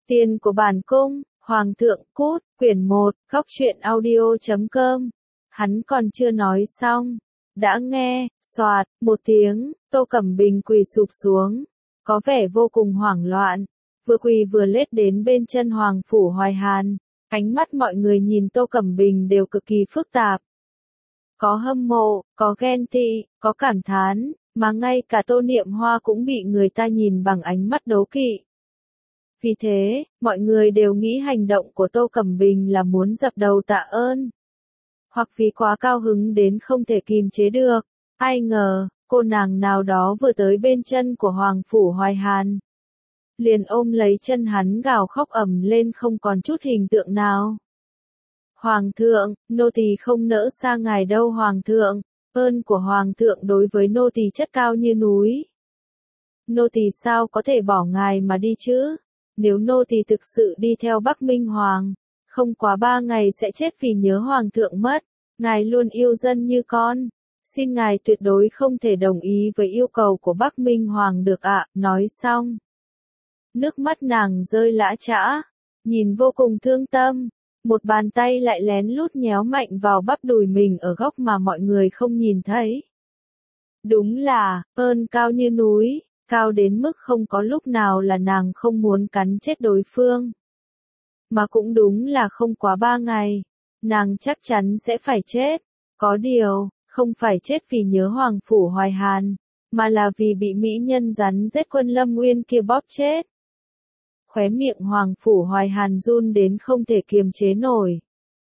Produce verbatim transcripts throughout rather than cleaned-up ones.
Tiền của bản cung, Hoàng thượng cút, quyển một, góc truyện audio chấm com. Hắn còn chưa nói xong. Đã nghe, xoạt, một tiếng, Tô Cẩm Bình quỳ sụp xuống. Có vẻ vô cùng hoảng loạn. Vừa quỳ vừa lết đến bên chân Hoàng Phủ Hoài Hàn. Ánh mắt mọi người nhìn Tô Cẩm Bình đều cực kỳ phức tạp. Có hâm mộ, có ghen tị, có cảm thán, mà ngay cả Tô Niệm Hoa cũng bị người ta nhìn bằng ánh mắt đố kỵ. Vì thế, mọi người đều nghĩ hành động của Tô Cẩm Bình là muốn dập đầu tạ ơn. Hoặc vì quá cao hứng đến không thể kìm chế được. Ai ngờ, cô nàng nào đó vừa tới bên chân của Hoàng Phủ Hoài Hàn. Liền ôm lấy chân hắn gào khóc ầm lên không còn chút hình tượng nào. Hoàng thượng, nô tỳ không nỡ xa ngài đâu Hoàng thượng, ơn của Hoàng thượng đối với nô tỳ chất cao như núi. Nô tỳ sao có thể bỏ ngài mà đi chứ? Nếu nô tỳ thực sự đi theo Bắc Minh Hoàng, không quá ba ngày sẽ chết vì nhớ Hoàng thượng mất. Ngài luôn yêu dân như con. Xin ngài tuyệt đối không thể đồng ý với yêu cầu của Bắc Minh Hoàng được ạ. Nói xong, nước mắt nàng rơi lã chã, nhìn vô cùng thương tâm. Một bàn tay lại lén lút nhéo mạnh vào bắp đùi mình ở góc mà mọi người không nhìn thấy. Đúng là, ơn cao như núi, cao đến mức không có lúc nào là nàng không muốn cắn chết đối phương. Mà cũng đúng là không quá ba ngày, nàng chắc chắn sẽ phải chết. Có điều, không phải chết vì nhớ Hoàng Phủ Hoài Hàn, mà là vì bị mỹ nhân rắn rết Quân Lâm Nguyên kia bóp chết. Khóe miệng Hoàng Phủ Hoài Hàn run đến không thể kiềm chế nổi.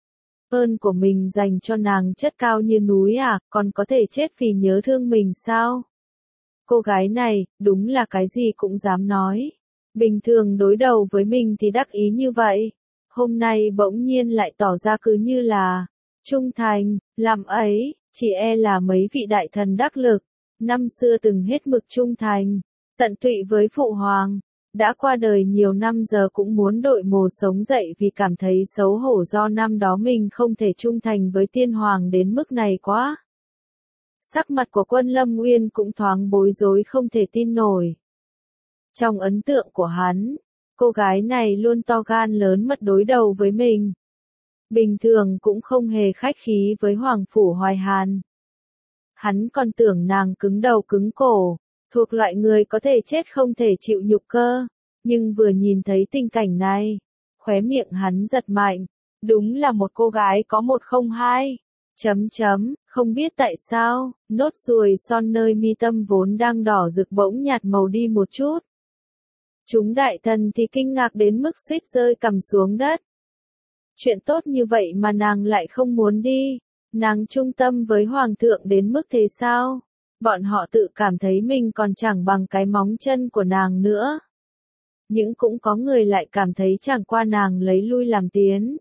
Ơn của mình dành cho nàng chất cao như núi à, còn có thể chết vì nhớ thương mình sao? Cô gái này, đúng là cái gì cũng dám nói. Bình thường đối đầu với mình thì đắc ý như vậy. Hôm nay bỗng nhiên lại tỏ ra cứ như là trung thành, làm ấy, chỉ e là mấy vị đại thần đắc lực. Năm xưa từng hết mực trung thành, tận tụy với Phụ Hoàng. Đã qua đời nhiều năm giờ cũng muốn đội mồ sống dậy vì cảm thấy xấu hổ do năm đó mình không thể trung thành với tiên hoàng đến mức này quá. Sắc mặt của Quân Lâm Nguyên cũng thoáng bối rối không thể tin nổi. Trong ấn tượng của hắn, cô gái này luôn to gan lớn mật đối đầu với mình. Bình thường cũng không hề khách khí với Hoàng Phủ Hoài Hàn. Hắn còn tưởng nàng cứng đầu cứng cổ, thuộc loại người có thể chết không thể chịu nhục cơ, nhưng vừa nhìn thấy tình cảnh này, khóe miệng hắn giật mạnh, đúng là một cô gái có một không hai, chấm chấm, không biết tại sao, nốt ruồi son nơi mi tâm vốn đang đỏ rực bỗng nhạt màu đi một chút. Chúng đại thần thì kinh ngạc đến mức suýt rơi cằm xuống đất. Chuyện tốt như vậy mà nàng lại không muốn đi, nàng trung tâm với Hoàng thượng đến mức thế sao? Bọn họ tự cảm thấy mình còn chẳng bằng cái móng chân của nàng nữa. Nhưng cũng có người lại cảm thấy chẳng qua nàng lấy lui làm tiến.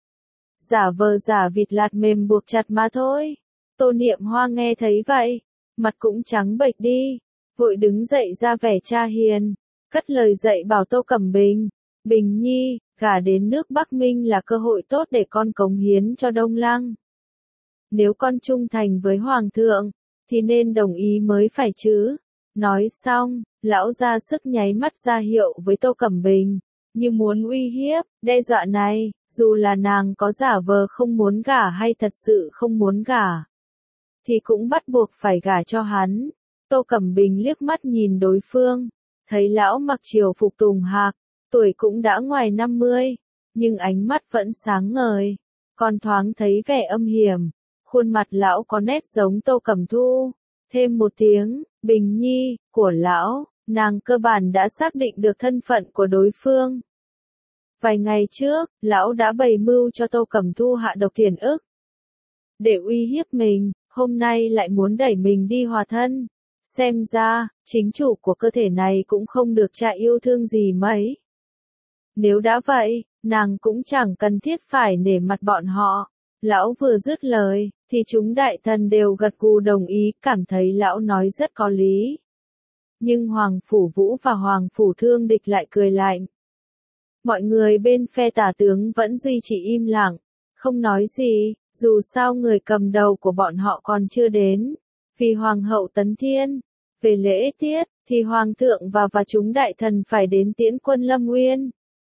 Giả vờ giả vịt lạt mềm buộc chặt mà thôi. Tô Niệm Hoa nghe thấy vậy, mặt cũng trắng bệch đi, vội đứng dậy ra vẻ cha hiền, cất lời dạy bảo Tô Cẩm Bình. Bình nhi, gả đến nước Bắc Minh là cơ hội tốt để con cống hiến cho Đông Lăng. Nếu con trung thành với Hoàng thượng, thì nên đồng ý mới phải chứ. Nói xong, lão ra sức nháy mắt ra hiệu với Tô Cẩm Bình, như muốn uy hiếp, đe dọa này, dù là nàng có giả vờ không muốn gả hay thật sự không muốn gả, thì cũng bắt buộc phải gả cho hắn. Tô Cẩm Bình liếc mắt nhìn đối phương, thấy lão mặc triều phục tùng hạc, tuổi cũng đã ngoài năm mươi, nhưng ánh mắt vẫn sáng ngời, còn thoáng thấy vẻ âm hiểm. Khuôn mặt lão có nét giống Tô Cẩm Thu. Thêm một tiếng, Bình nhi, của lão, nàng cơ bản đã xác định được thân phận của đối phương. Vài ngày trước, lão đã bày mưu cho Tô Cẩm Thu hạ độc tiền ức. Để uy hiếp mình, hôm nay lại muốn đẩy mình đi hòa thân. Xem ra, chính chủ của cơ thể này cũng không được cha yêu thương gì mấy. Nếu đã vậy, nàng cũng chẳng cần thiết phải nể mặt bọn họ. Lão vừa dứt lời, thì chúng đại thần đều gật gù đồng ý, cảm thấy lão nói rất có lý. Nhưng Hoàng Phủ Vũ và Hoàng Phủ Thương Địch lại cười lạnh. Mọi người bên phe tả tướng vẫn duy trì im lặng, không nói gì, dù sao người cầm đầu của bọn họ còn chưa đến. Vì Hoàng hậu Tấn Thiên, về lễ tiết, thì Hoàng thượng và và chúng đại thần phải đến tiễn Quân Lâm Nguyên.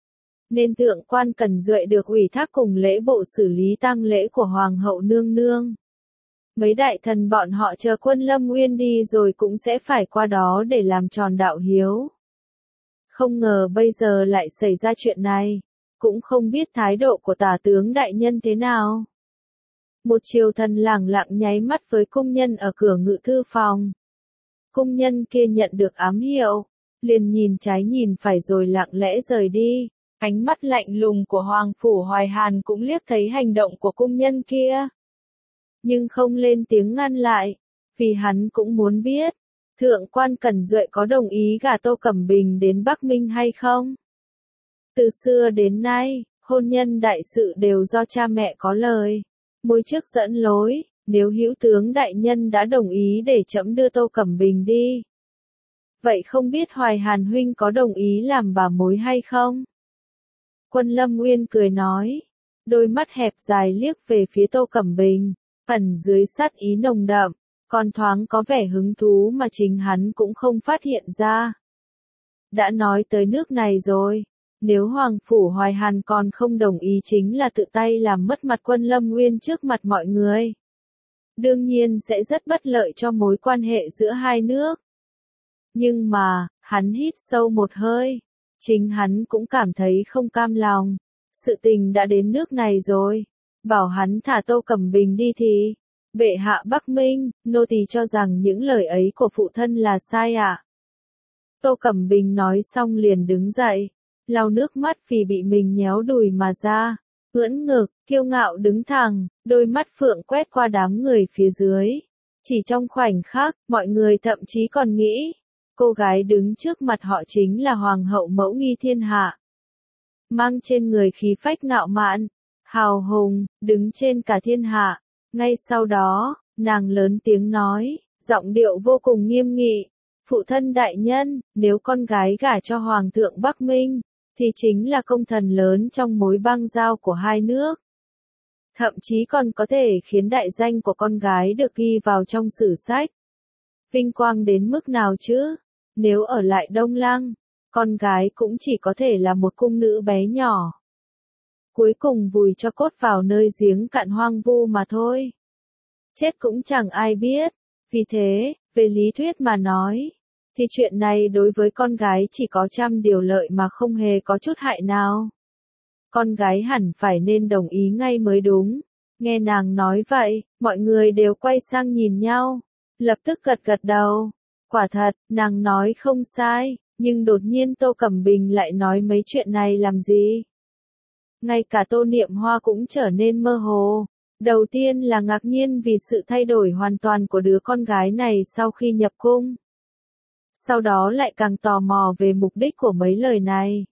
nên thượng quan Cẩn Duệ được ủy thác cùng lễ bộ xử lý tang lễ của Hoàng hậu nương nương. Mấy đại thần bọn họ chờ Quân Lâm Nguyên đi rồi cũng sẽ phải qua đó để làm tròn đạo hiếu. Không ngờ bây giờ lại xảy ra chuyện này, cũng không biết thái độ của tả tướng đại nhân thế nào. Một triều thần lẳng lặng nháy mắt với cung nhân ở cửa ngự thư phòng. Cung nhân kia nhận được ám hiệu, liền nhìn trái nhìn phải rồi lặng lẽ rời đi. Ánh mắt lạnh lùng của Hoàng Phủ Hoài Hàn cũng liếc thấy hành động của cung nhân kia. Nhưng không lên tiếng ngăn lại, vì hắn cũng muốn biết, thượng quan Cẩn Duệ có đồng ý gả Tô Cẩm Bình đến Bắc Minh hay không? Từ xưa đến nay, hôn nhân đại sự đều do cha mẹ có lời, môi trước dẫn lối, nếu hữu tướng đại nhân đã đồng ý để trẫm đưa Tô Cẩm Bình đi. Vậy không biết Hoài Hàn huynh có đồng ý làm bà mối hay không? Quân Lâm Nguyên cười nói, đôi mắt hẹp dài liếc về phía Tô Cẩm Bình, ẩn dưới sát ý nồng đậm, còn thoáng có vẻ hứng thú mà chính hắn cũng không phát hiện ra. Đã nói tới nước này rồi, nếu Hoàng Phủ Hoài Hàn còn không đồng ý chính là tự tay làm mất mặt Quân Lâm Nguyên trước mặt mọi người. Đương nhiên sẽ rất bất lợi cho mối quan hệ giữa hai nước. Nhưng mà, hắn hít sâu một hơi, chính hắn cũng cảm thấy không cam lòng. Sự tình đã đến nước này rồi, bảo hắn thả Tô Cẩm Bình đi thì, bệ hạ Bắc Minh, nô tỳ cho rằng những lời ấy của phụ thân là sai ạ. À? Tô Cẩm Bình nói xong liền đứng dậy, lau nước mắt vì bị mình nhéo đùi mà ra, ưỡn ngực, kiêu ngạo đứng thẳng, đôi mắt phượng quét qua đám người phía dưới. Chỉ trong khoảnh khắc, mọi người thậm chí còn nghĩ, cô gái đứng trước mặt họ chính là Hoàng hậu mẫu nghi thiên hạ. Mang trên người khí phách ngạo mạn, hào hùng, đứng trên cả thiên hạ. Ngay sau đó, nàng lớn tiếng nói, giọng điệu vô cùng nghiêm nghị, phụ thân đại nhân, nếu con gái gả cho Hoàng thượng Bắc Minh, thì chính là công thần lớn trong mối bang giao của hai nước. Thậm chí còn có thể khiến đại danh của con gái được ghi vào trong sử sách. Vinh quang đến mức nào chứ? Nếu ở lại Đông Lăng, con gái cũng chỉ có thể là một cung nữ bé nhỏ. Cuối cùng vùi cho cốt vào nơi giếng cạn hoang vu mà thôi. Chết cũng chẳng ai biết. Vì thế, về lý thuyết mà nói, thì chuyện này đối với con gái chỉ có trăm điều lợi mà không hề có chút hại nào. Con gái hẳn phải nên đồng ý ngay mới đúng. Nghe nàng nói vậy, mọi người đều quay sang nhìn nhau, lập tức gật gật đầu. Quả thật, nàng nói không sai, nhưng đột nhiên Tô Cẩm Bình lại nói mấy chuyện này làm gì? Ngay cả Tô Niệm Hoa cũng trở nên mơ hồ. Đầu tiên là ngạc nhiên vì sự thay đổi hoàn toàn của đứa con gái này sau khi nhập cung. Sau đó lại càng tò mò về mục đích của mấy lời này.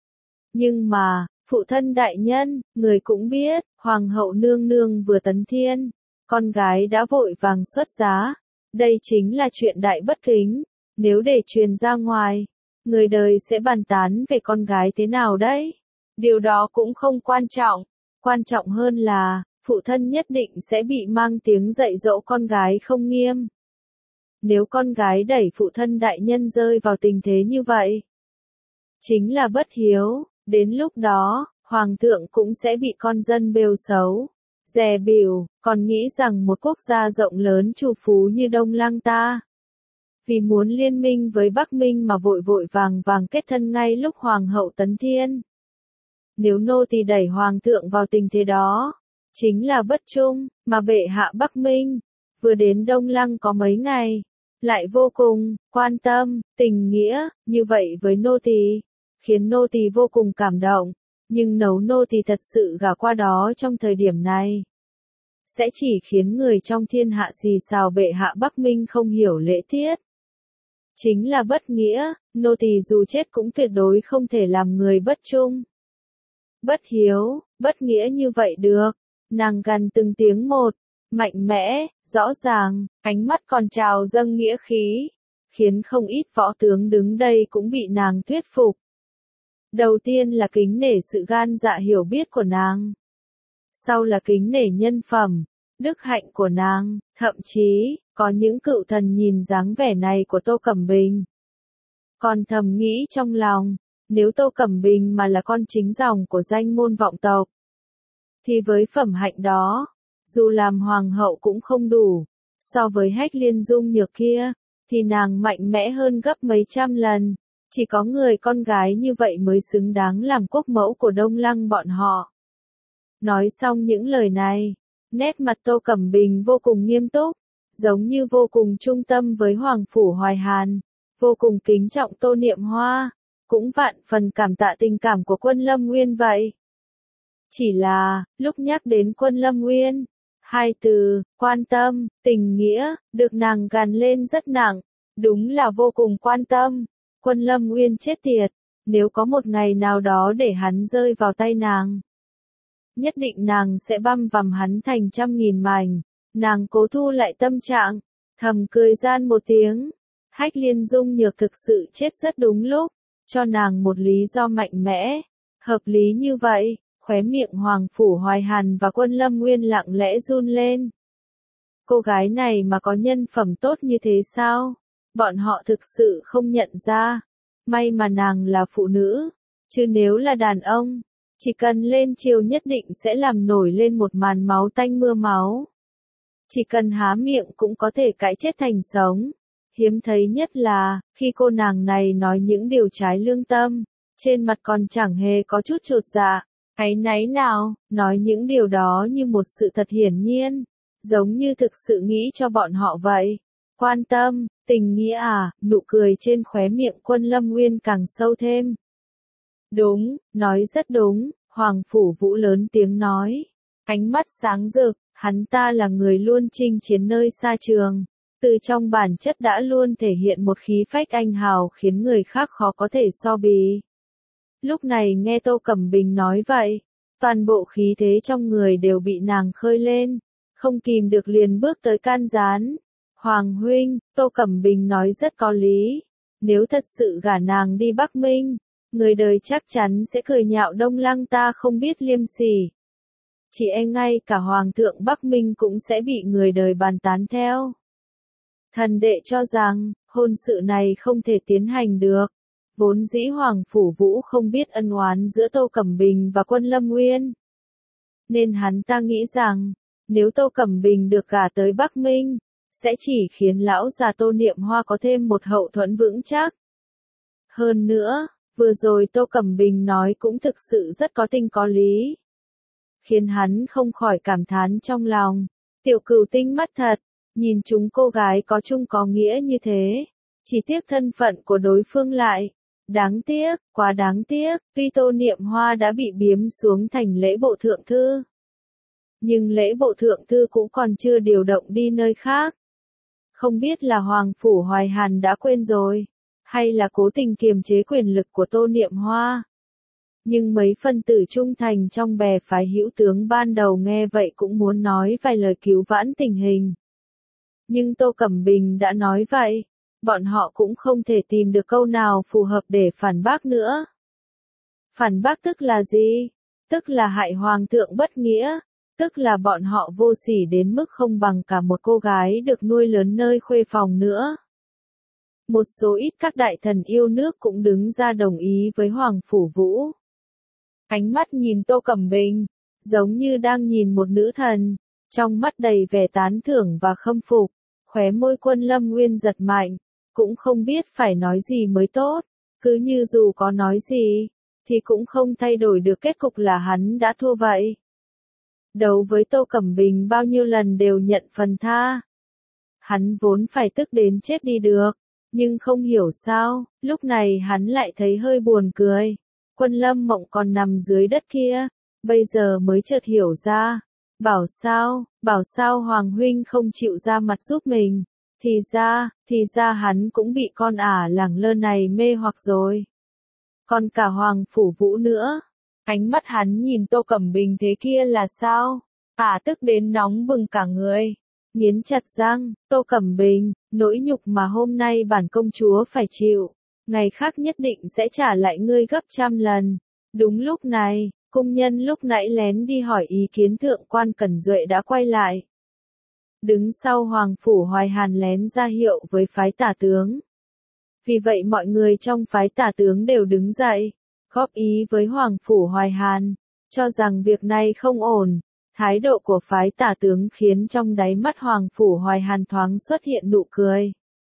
Nhưng mà, phụ thân đại nhân, người cũng biết, Hoàng hậu nương nương vừa tấn thiên, con gái đã vội vàng xuất giá. Đây chính là chuyện đại bất kính, nếu để truyền ra ngoài, người đời sẽ bàn tán về con gái thế nào đấy. Điều đó cũng không quan trọng, quan trọng hơn là, phụ thân nhất định sẽ bị mang tiếng dạy dỗ con gái không nghiêm. Nếu con gái đẩy phụ thân đại nhân rơi vào tình thế như vậy, chính là bất hiếu, đến lúc đó, Hoàng thượng cũng sẽ bị con dân bêu xấu, dè bỉu, còn nghĩ rằng một quốc gia rộng lớn trù phú như Đông Lăng ta, vì muốn liên minh với Bắc Minh mà vội vội vàng vàng kết thân ngay lúc Hoàng hậu tấn thiên. Nếu nô tỳ đẩy Hoàng thượng vào tình thế đó, chính là bất trung, mà bệ hạ Bắc Minh, vừa đến Đông Lăng có mấy ngày, lại vô cùng, quan tâm, tình nghĩa, như vậy với nô tỳ, khiến nô tỳ vô cùng cảm động, nhưng nấu nô tỳ thật sự gả qua đó trong thời điểm này, sẽ chỉ khiến người trong thiên hạ xì xào bệ hạ Bắc Minh không hiểu lễ tiết. Chính là bất nghĩa, nô tỳ dù chết cũng tuyệt đối không thể làm người bất trung. Bất hiếu, bất nghĩa như vậy được. Nàng gằn từng tiếng một, mạnh mẽ, rõ ràng, ánh mắt còn trào dâng nghĩa khí, khiến không ít võ tướng đứng đây cũng bị nàng thuyết phục. Đầu tiên là kính nể sự gan dạ hiểu biết của nàng. Sau là kính nể nhân phẩm, đức hạnh của nàng, thậm chí, có những cựu thần nhìn dáng vẻ này của Tô Cẩm Bình. Còn thầm nghĩ trong lòng, nếu Tô Cẩm Bình mà là con chính dòng của danh môn vọng tộc, thì với phẩm hạnh đó, dù làm hoàng hậu cũng không đủ, so với Hách Liên Dung Nhược kia, thì nàng mạnh mẽ hơn gấp mấy trăm lần, chỉ có người con gái như vậy mới xứng đáng làm quốc mẫu của Đông Lăng bọn họ. Nói xong những lời này, nét mặt Tô Cẩm Bình vô cùng nghiêm túc, giống như vô cùng trung tâm với Hoàng Phủ Hoài Hàn, vô cùng kính trọng Tô Niệm Hoa, cũng vạn phần cảm tạ tình cảm của Quân Lâm Nguyên vậy. Chỉ là, lúc nhắc đến Quân Lâm Nguyên, hai từ, quan tâm, tình nghĩa, được nàng gàn lên rất nặng, đúng là vô cùng quan tâm. Quân Lâm Nguyên chết tiệt, nếu có một ngày nào đó để hắn rơi vào tay nàng, nhất định nàng sẽ băm vằm hắn thành trăm nghìn mảnh. Nàng cố thu lại tâm trạng, thầm cười gian một tiếng. Hách Liên Dung Nhược thực sự chết rất đúng lúc, cho nàng một lý do mạnh mẽ, hợp lý như vậy. Khóe miệng Hoàng Phủ Hoài Hàn và Quân Lâm Nguyên lặng lẽ run lên. Cô gái này mà có nhân phẩm tốt như thế sao? Bọn họ thực sự không nhận ra. May mà nàng là phụ nữ, chứ nếu là đàn ông, chỉ cần lên chiều nhất định sẽ làm nổi lên một màn máu tanh mưa máu. Chỉ cần há miệng cũng có thể cãi chết thành sống. Hiếm thấy nhất là, khi cô nàng này nói những điều trái lương tâm, trên mặt còn chẳng hề có chút chột dạ, áy náy nào, nói những điều đó như một sự thật hiển nhiên, giống như thực sự nghĩ cho bọn họ vậy. Quan tâm, tình nghĩa à, nụ cười trên khóe miệng Quân Lâm Nguyên càng sâu thêm. Đúng, nói rất đúng, Hoàng Phủ Vũ lớn tiếng nói. Ánh mắt sáng rực, hắn ta là người luôn chinh chiến nơi xa trường. Từ trong bản chất đã luôn thể hiện một khí phách anh hào khiến người khác khó có thể so bì. Lúc này nghe Tô Cẩm Bình nói vậy, toàn bộ khí thế trong người đều bị nàng khơi lên, không kìm được liền bước tới can gián. Hoàng huynh, Tô Cẩm Bình nói rất có lý, nếu thật sự gả nàng đi Bắc Minh, người đời chắc chắn sẽ cười nhạo Đông Lăng ta không biết liêm sỉ. Chỉ e ngay cả Hoàng thượng Bắc Minh cũng sẽ bị người đời bàn tán theo. Thần đệ cho rằng, hôn sự này không thể tiến hành được. Vốn dĩ Hoàng Phủ Vũ không biết ân oán giữa Tô Cẩm Bình và Quân Lâm Nguyên. Nên hắn ta nghĩ rằng, nếu Tô Cẩm Bình được gả tới Bắc Minh, sẽ chỉ khiến lão già Tô Niệm Hoa có thêm một hậu thuẫn vững chắc. Hơn nữa, vừa rồi Tô Cẩm Bình nói cũng thực sự rất có tình có lý. Khiến hắn không khỏi cảm thán trong lòng, tiểu cửu tinh mắt thật, nhìn chúng cô gái có chung có nghĩa như thế. Chỉ tiếc thân phận của đối phương lại. Đáng tiếc, quá đáng tiếc, tuy Tô Niệm Hoa đã bị biếm xuống thành lễ bộ thượng thư. Nhưng lễ bộ thượng thư cũng còn chưa điều động đi nơi khác. Không biết là Hoàng Phủ Hoài Hàn đã quên rồi, hay là cố tình kiềm chế quyền lực của Tô Niệm Hoa. Nhưng mấy phân tử trung thành trong bè phái hữu tướng ban đầu nghe vậy cũng muốn nói vài lời cứu vãn tình hình. Nhưng Tô Cẩm Bình đã nói vậy, bọn họ cũng không thể tìm được câu nào phù hợp để phản bác nữa. Phản bác tức là gì? Tức là hại hoàng thượng bất nghĩa, tức là bọn họ vô sỉ đến mức không bằng cả một cô gái được nuôi lớn nơi khuê phòng nữa. Một số ít các đại thần yêu nước cũng đứng ra đồng ý với Hoàng Phủ Vũ. Ánh mắt nhìn Tô Cẩm Bình, giống như đang nhìn một nữ thần, trong mắt đầy vẻ tán thưởng và khâm phục, khóe môi Quân Lâm Nguyên giật mạnh, cũng không biết phải nói gì mới tốt, cứ như dù có nói gì, thì cũng không thay đổi được kết cục là hắn đã thua vậy. Đấu với Tô Cẩm Bình bao nhiêu lần đều nhận phần tha. Hắn vốn phải tức đến chết đi được, nhưng không hiểu sao, lúc này hắn lại thấy hơi buồn cười. Quân Lâm Mộng còn nằm dưới đất kia, bây giờ mới chợt hiểu ra. Bảo sao, bảo sao Hoàng huynh không chịu ra mặt giúp mình. Thì ra, thì ra hắn cũng bị con ả lẳng lơ này mê hoặc rồi. Còn cả Hoàng Phủ Vũ nữa. Ánh mắt hắn nhìn Tô Cẩm Bình thế kia là sao? Ả tức đến nóng bừng cả người. Nghiến chặt răng, Tô Cẩm Bình, nỗi nhục mà hôm nay bản công chúa phải chịu. Ngày khác nhất định sẽ trả lại ngươi gấp trăm lần. Đúng lúc này, cung nhân lúc nãy lén đi hỏi ý kiến thượng quan Cẩn Duệ đã quay lại. Đứng sau Hoàng Phủ Hoài Hàn lén ra hiệu với phái tả tướng. Vì vậy mọi người trong phái tả tướng đều đứng dậy, góp ý với Hoàng Phủ Hoài Hàn, cho rằng việc này không ổn. Thái độ của phái tả tướng khiến trong đáy mắt Hoàng Phủ Hoài Hàn thoáng xuất hiện nụ cười.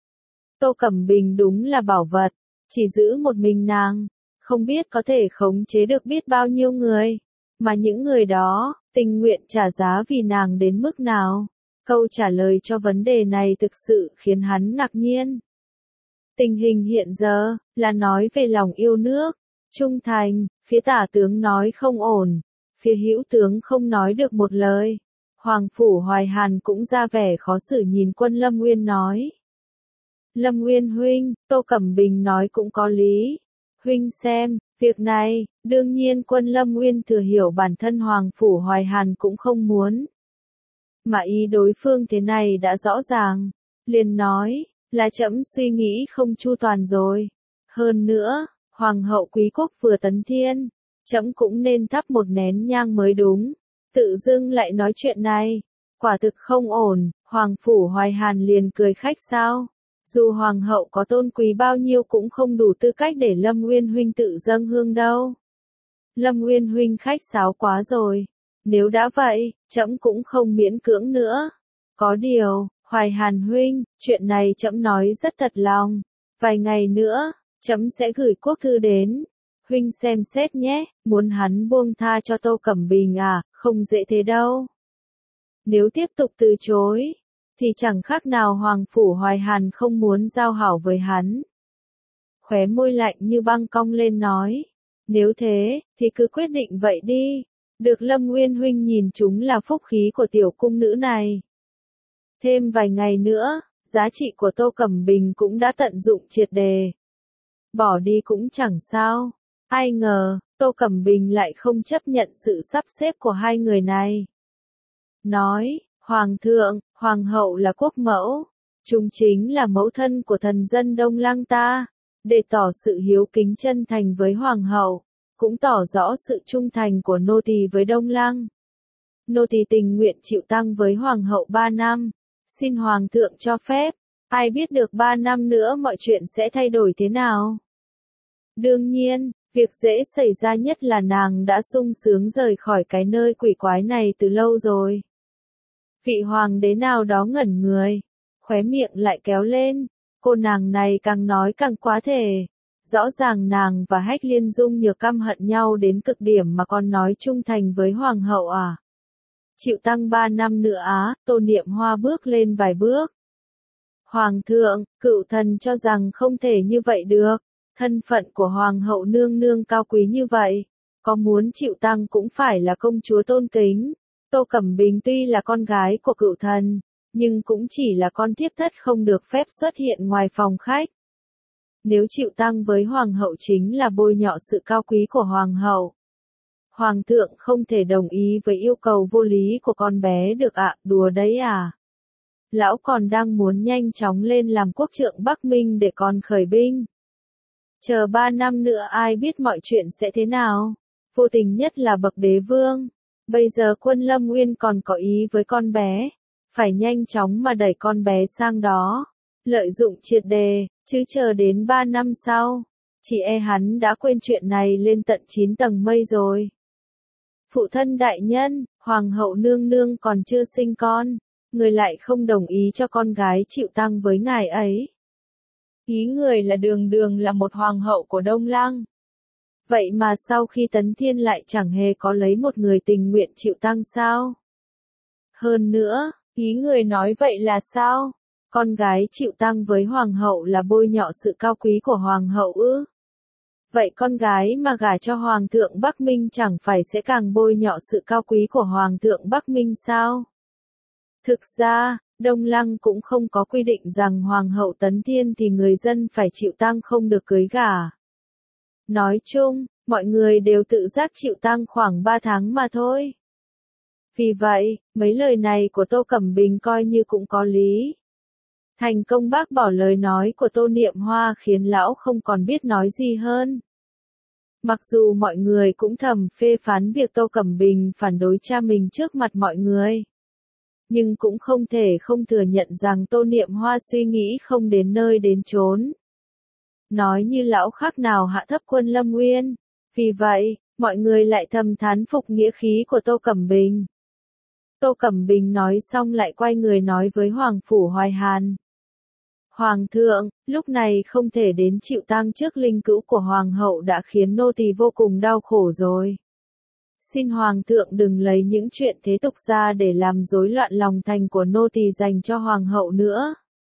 Tô Cẩm Bình đúng là bảo vật, chỉ giữ một mình nàng, không biết có thể khống chế được biết bao nhiêu người, mà những người đó, tình nguyện trả giá vì nàng đến mức nào. Câu trả lời cho vấn đề này thực sự khiến hắn ngạc nhiên. Tình hình hiện giờ, là nói về lòng yêu nước, trung thành, phía tả tướng nói không ổn, phía hữu tướng không nói được một lời. Hoàng Phủ Hoài Hàn cũng ra vẻ khó xử nhìn Quân Lâm Nguyên nói. Lâm Nguyên huynh, Tô Cẩm Bình nói cũng có lý. Huynh xem, việc này, đương nhiên Quân Lâm Nguyên thừa hiểu bản thân Hoàng Phủ Hoài Hàn cũng không muốn. Mà ý đối phương thế này đã rõ ràng, liền nói, là trẫm suy nghĩ không chu toàn rồi. Hơn nữa, Hoàng hậu quý quốc vừa tấn thiên, trẫm cũng nên thắp một nén nhang mới đúng. Tự dưng lại nói chuyện này, quả thực không ổn. Hoàng Phủ Hoài Hàn liền cười khách sao. Dù Hoàng hậu có tôn quý bao nhiêu cũng không đủ tư cách để Lâm Nguyên huynh tự dâng hương đâu. Lâm Nguyên huynh khách sáo quá rồi. Nếu đã vậy, trẫm cũng không miễn cưỡng nữa. Có điều, Hoài Hàn huynh, chuyện này trẫm nói rất thật lòng. Vài ngày nữa, trẫm sẽ gửi quốc thư đến. Huynh xem xét nhé, muốn hắn buông tha cho Tô Cẩm Bình à, không dễ thế đâu. Nếu tiếp tục từ chối, thì chẳng khác nào Hoàng Phủ Hoài Hàn không muốn giao hảo với hắn. Khóe môi lạnh như băng cong lên nói, nếu thế, thì cứ quyết định vậy đi. Được Lâm Nguyên huynh nhìn chúng là phúc khí của tiểu cung nữ này. Thêm vài ngày nữa, giá trị của Tô Cẩm Bình cũng đã tận dụng triệt đề. Bỏ đi cũng chẳng sao. Ai ngờ, Tô Cẩm Bình lại không chấp nhận sự sắp xếp của hai người này. Nói, Hoàng thượng, Hoàng hậu là quốc mẫu, chúng chính là mẫu thân của thần dân Đông Lăng ta. Để tỏ sự hiếu kính chân thành với Hoàng hậu, cũng tỏ rõ sự trung thành của nô tỳ với Đông Lăng. Nô tỳ tình nguyện chịu tăng với Hoàng hậu ba năm, xin Hoàng thượng cho phép, ai biết được ba năm nữa mọi chuyện sẽ thay đổi thế nào. Đương nhiên, việc dễ xảy ra nhất là nàng đã sung sướng rời khỏi cái nơi quỷ quái này từ lâu rồi. Vị hoàng đế nào đó ngẩn người, khóe miệng lại kéo lên, cô nàng này càng nói càng quá thể. Rõ ràng nàng và Hách Liên Dung nhược căm hận nhau đến cực điểm mà còn nói trung thành với Hoàng hậu à. Chịu tăng ba năm nữa á, Tô Niệm Hoa bước lên vài bước. Hoàng thượng, cựu thần cho rằng không thể như vậy được. Thân phận của Hoàng hậu nương nương cao quý như vậy, có muốn chịu tăng cũng phải là công chúa tôn kính. Tô Cẩm Bình tuy là con gái của cựu thần, nhưng cũng chỉ là con thiếp thất không được phép xuất hiện ngoài phòng khách. Nếu chịu tăng với Hoàng hậu chính là bôi nhọ sự cao quý của Hoàng hậu. Hoàng thượng không thể đồng ý với yêu cầu vô lý của con bé được ạ, à, đùa đấy à. Lão còn đang muốn nhanh chóng lên làm quốc trượng Bắc Minh để còn khởi binh. Chờ ba năm nữa ai biết mọi chuyện sẽ thế nào. Vô tình nhất là bậc đế vương. Bây giờ Quân Lâm Nguyên còn có ý với con bé. Phải nhanh chóng mà đẩy con bé sang đó. Lợi dụng triệt đề, chứ chờ đến ba năm sau. Chỉ e hắn đã quên chuyện này lên tận chín tầng mây rồi. Phụ thân đại nhân, Hoàng hậu nương nương còn chưa sinh con. Người lại không đồng ý cho con gái chịu tăng với ngài ấy. Ý người là đường đường là một hoàng hậu của Đông Lăng. Vậy mà sau khi tấn thiên lại chẳng hề có lấy một người tình nguyện chịu tăng sao? Hơn nữa, ý người nói vậy là sao? Con gái chịu tăng với hoàng hậu là bôi nhọ sự cao quý của hoàng hậu ư? Vậy con gái mà gả cho hoàng thượng Bắc Minh chẳng phải sẽ càng bôi nhọ sự cao quý của hoàng thượng Bắc Minh sao? Thực ra, Đông Lăng cũng không có quy định rằng hoàng hậu tấn thiên thì người dân phải chịu tăng không được cưới gả. Nói chung, mọi người đều tự giác chịu tăng khoảng ba tháng mà thôi. Vì vậy, mấy lời này của Tô Cẩm Bình coi như cũng có lý. Thành công bác bỏ lời nói của Tô Niệm Hoa khiến lão không còn biết nói gì hơn. Mặc dù mọi người cũng thầm phê phán việc Tô Cẩm Bình phản đối cha mình trước mặt mọi người. Nhưng cũng không thể không thừa nhận rằng Tô Niệm Hoa suy nghĩ không đến nơi đến chốn. nói như lão khác nào hạ thấp Quân Lâm Nguyên. Vì vậy, mọi người lại thầm thán phục nghĩa khí của Tô Cẩm Bình. Tô Cẩm Bình nói xong lại quay người nói với Hoàng Phủ Hoài Hàn. Hoàng thượng, lúc này không thể đến chịu tang trước linh cữu của Hoàng hậu đã khiến nô tỳ vô cùng đau khổ rồi. Xin Hoàng thượng đừng lấy những chuyện thế tục ra để làm rối loạn lòng thành của nô tỳ dành cho Hoàng hậu nữa.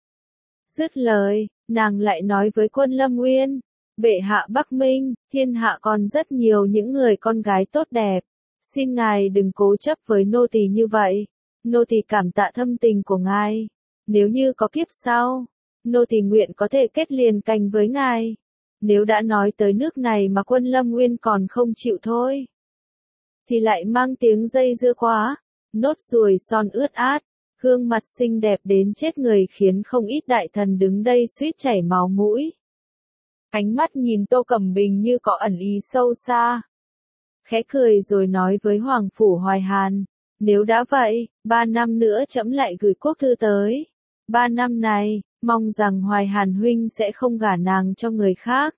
Dứt lời, nàng lại nói với Quân Lâm Nguyên, bệ hạ Bắc Minh, thiên hạ còn rất nhiều những người con gái tốt đẹp. Xin ngài đừng cố chấp với nô tỳ như vậy. Nô tỳ cảm tạ thâm tình của ngài. Nếu như có kiếp sau, nô tỳ nguyện có thể kết liền cành với ngài. Nếu đã nói tới nước này mà Quân Lâm Nguyên còn không chịu thôi, thì lại mang tiếng dây dưa quá. Nốt ruồi son ướt át, gương mặt xinh đẹp đến chết người khiến không ít đại thần đứng đây suýt chảy máu mũi. Ánh mắt nhìn Tô Cẩm Bình như có ẩn ý sâu xa. Khẽ cười rồi nói với Hoàng Phủ Hoài Hàn, nếu đã vậy, ba năm nữa trẫm lại gửi quốc thư tới. Ba năm này, mong rằng Hoài Hàn huynh sẽ không gả nàng cho người khác.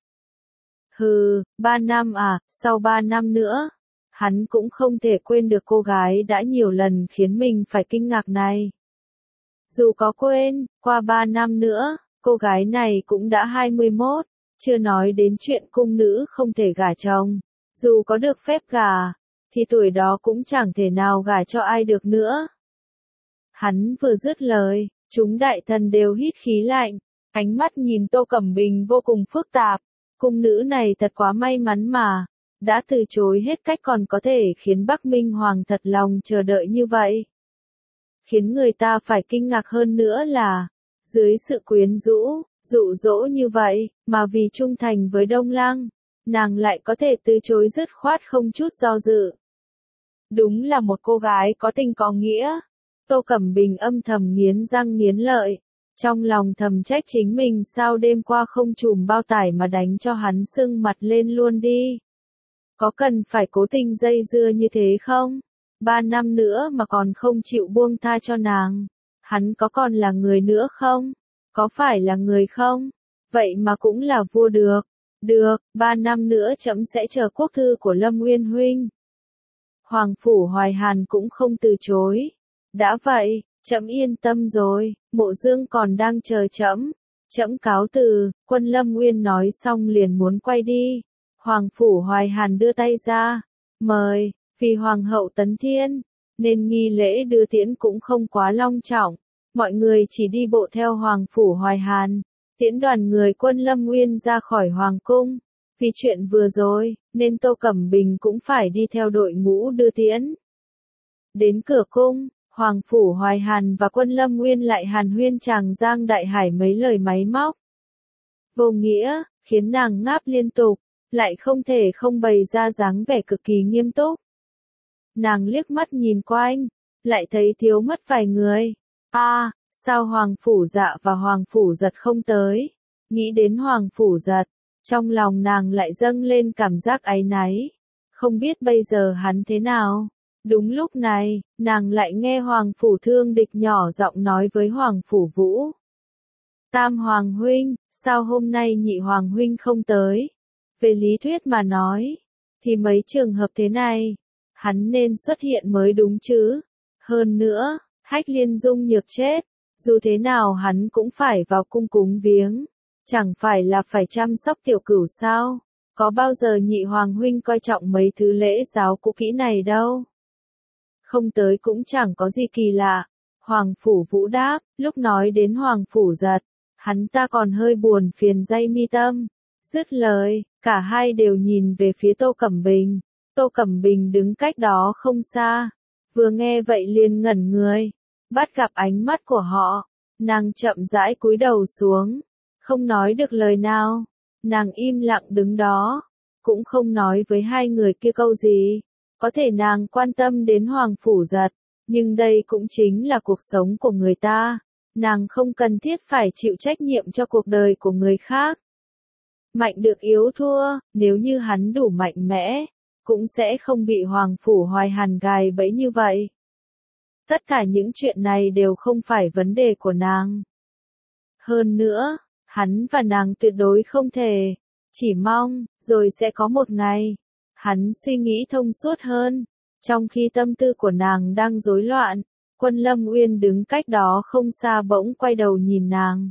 Hừ, ba năm à, sau ba năm nữa, hắn cũng không thể quên được cô gái đã nhiều lần khiến mình phải kinh ngạc này. Dù có quên, qua ba năm nữa, cô gái này cũng đã hai mươi mốt, chưa nói đến chuyện cung nữ không thể gả chồng. Dù có được phép gả, thì tuổi đó cũng chẳng thể nào gả cho ai được nữa. Hắn vừa dứt lời, chúng đại thần đều hít khí lạnh, ánh mắt nhìn Tô Cẩm Bình vô cùng phức tạp. Cung nữ này thật quá may mắn mà, đã từ chối hết cách còn có thể khiến Bắc Minh Hoàng thật lòng chờ đợi như vậy. Khiến người ta phải kinh ngạc hơn nữa là, dưới sự quyến rũ, dụ dỗ như vậy, mà vì trung thành với Đông Lăng, nàng lại có thể từ chối dứt khoát không chút do dự. Đúng là một cô gái có tình có nghĩa. Tô Cẩm Bình âm thầm nghiến răng nghiến lợi, trong lòng thầm trách chính mình sao đêm qua không chùm bao tải mà đánh cho hắn sưng mặt lên luôn đi. Có cần phải cố tình dây dưa như thế không? Ba năm nữa mà còn không chịu buông tha cho nàng. Hắn có còn là người nữa không? Có phải là người không? Vậy mà cũng là vua được. Được, ba năm nữa trẫm sẽ chờ quốc thư của Lâm Nguyên huynh. Hoàng Phủ Hoài Hàn cũng không từ chối. Đã vậy, trẫm yên tâm rồi, Mộ Dương còn đang chờ trẫm. Trẫm cáo từ. Quân Lâm Nguyên nói xong liền muốn quay đi. Hoàng Phủ Hoài Hàn đưa tay ra, mời, vì Hoàng hậu tấn thiên, nên nghi lễ đưa tiễn cũng không quá long trọng. Mọi người chỉ đi bộ theo Hoàng Phủ Hoài Hàn, tiễn đoàn người Quân Lâm Nguyên ra khỏi Hoàng cung. Vì chuyện vừa rồi, nên Tô Cẩm Bình cũng phải đi theo đội ngũ đưa tiễn. Đến cửa cung, Hoàng Phủ Hoài Hàn và Quân Lâm Nguyên lại hàn huyên tràng giang đại hải mấy lời máy móc vô nghĩa, khiến nàng ngáp liên tục, lại không thể không bày ra dáng vẻ cực kỳ nghiêm túc. Nàng liếc mắt nhìn quanh, lại thấy thiếu mất vài người. A, à, sao Hoàng Phủ Dạ và Hoàng Phủ Giật không tới? Nghĩ đến Hoàng Phủ Giật, trong lòng nàng lại dâng lên cảm giác áy náy. Không biết bây giờ hắn thế nào? Đúng lúc này, nàng lại nghe Hoàng Phủ Thương Địch nhỏ giọng nói với Hoàng Phủ Vũ. Tam Hoàng huynh, sao hôm nay nhị Hoàng huynh không tới? Về lý thuyết mà nói, thì mấy trường hợp thế này, hắn nên xuất hiện mới đúng chứ. Hơn nữa, Hách Liên Dung nhược chết, dù thế nào hắn cũng phải vào cung cúng viếng. Chẳng phải là phải chăm sóc tiểu cửu sao? Có bao giờ nhị Hoàng huynh coi trọng mấy thứ lễ giáo cũ kỹ này đâu? Không tới cũng chẳng có gì kỳ lạ. Hoàng Phủ Vũ đáp, lúc nói đến Hoàng Phủ Giật, hắn ta còn hơi buồn phiền dây mi tâm. Dứt lời, cả hai đều nhìn về phía Tô Cẩm Bình. Tô Cẩm Bình đứng cách đó không xa. Vừa nghe vậy liền ngẩn người. Bắt gặp ánh mắt của họ. Nàng chậm rãi cúi đầu xuống. Không nói được lời nào. Nàng im lặng đứng đó. Cũng không nói với hai người kia câu gì. Có thể nàng quan tâm đến Hoàng Phủ Giật. Nhưng đây cũng chính là cuộc sống của người ta. Nàng không cần thiết phải chịu trách nhiệm cho cuộc đời của người khác. Mạnh được yếu thua, nếu như hắn đủ mạnh mẽ, cũng sẽ không bị Hoàng Phủ Hoài Hàn gài bẫy như vậy. Tất cả những chuyện này đều không phải vấn đề của nàng. Hơn nữa, Hắn và nàng tuyệt đối không thể. Chỉ mong, rồi sẽ có một ngày. Hắn suy nghĩ thông suốt hơn. Trong khi tâm tư của nàng đang rối loạn, Quân Lâm Uyên đứng cách đó không xa bỗng quay đầu nhìn nàng.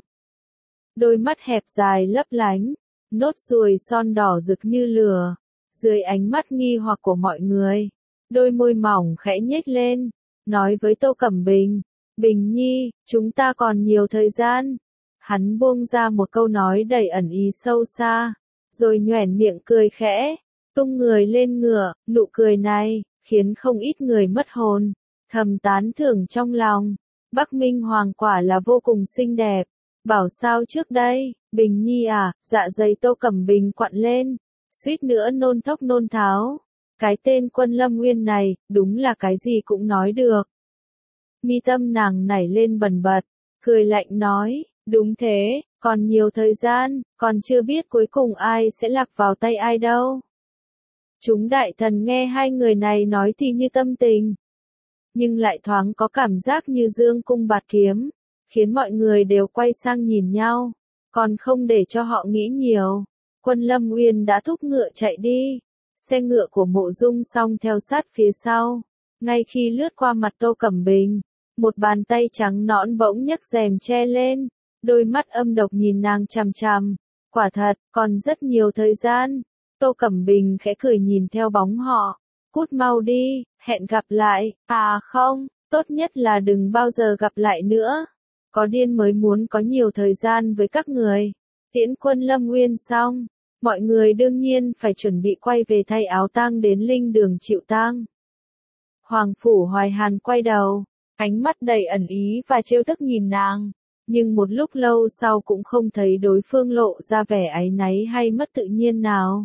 Đôi mắt hẹp dài lấp lánh, nốt ruồi son đỏ rực như lửa. Dưới ánh mắt nghi hoặc của mọi người, đôi môi mỏng khẽ nhếch lên, nói với Tô Cẩm Bình, Bình Nhi, chúng ta còn nhiều thời gian. Hắn buông ra một câu nói đầy ẩn ý sâu xa, rồi nhoẻn miệng cười khẽ, tung người lên ngựa, nụ cười này, khiến không ít người mất hồn, thầm tán thưởng trong lòng. Bắc Minh Hoàng quả là vô cùng xinh đẹp. Bảo sao trước đây, Bình Nhi à, dạ dày Tô Cẩm Bình quặn lên, suýt nữa nôn thốc nôn tháo. Cái tên Quân Lâm Uyên này, đúng là cái gì cũng nói được. Mi tâm nàng nảy lên bần bật, cười lạnh nói, đúng thế, còn nhiều thời gian, còn chưa biết cuối cùng ai sẽ lạc vào tay ai đâu. Chúng đại thần nghe hai người này nói thì như tâm tình, nhưng lại thoáng có cảm giác như dương cung bạt kiếm, khiến mọi người đều quay sang nhìn nhau, còn không để cho họ nghĩ nhiều. Quân Lâm Uyên đã thúc ngựa chạy đi, xe ngựa của Mộ Dung Song theo sát phía sau. Ngay khi lướt qua mặt Tô Cẩm Bình, một bàn tay trắng nõn bỗng nhấc rèm che lên, đôi mắt âm độc nhìn nàng chằm chằm. Quả thật, còn rất nhiều thời gian. Tô Cẩm Bình khẽ cười nhìn theo bóng họ. Cút mau đi, hẹn gặp lại. À không, tốt nhất là đừng bao giờ gặp lại nữa. Có điên mới muốn có nhiều thời gian với các người. Tiễn Quân Lâm Uyên xong, mọi người đương nhiên phải chuẩn bị quay về thay áo tang đến linh đường chịu tang. Hoàng Phủ Hoài Hàn quay đầu, ánh mắt đầy ẩn ý và trêu tức nhìn nàng, nhưng một lúc lâu sau cũng không thấy đối phương lộ ra vẻ áy náy hay mất tự nhiên nào.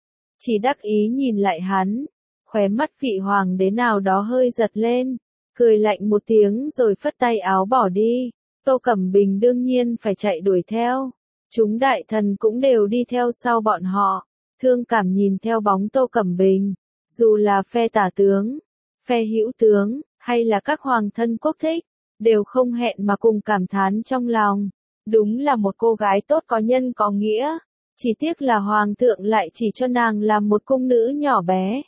Chỉ đắc ý nhìn lại hắn, khóe mắt vị hoàng đế nào đó hơi giật lên, cười lạnh một tiếng rồi phất tay áo bỏ đi. Tô Cẩm Bình đương nhiên phải chạy đuổi theo. Chúng đại thần cũng đều đi theo sau bọn họ, thương cảm nhìn theo bóng Tô Cẩm Bình. Dù là phe tả tướng, phe hữu tướng, hay là các hoàng thân quốc thích, đều không hẹn mà cùng cảm thán trong lòng. Đúng là một cô gái tốt có nhân có nghĩa. Chỉ tiếc là hoàng thượng lại chỉ cho nàng làm một cung nữ nhỏ bé.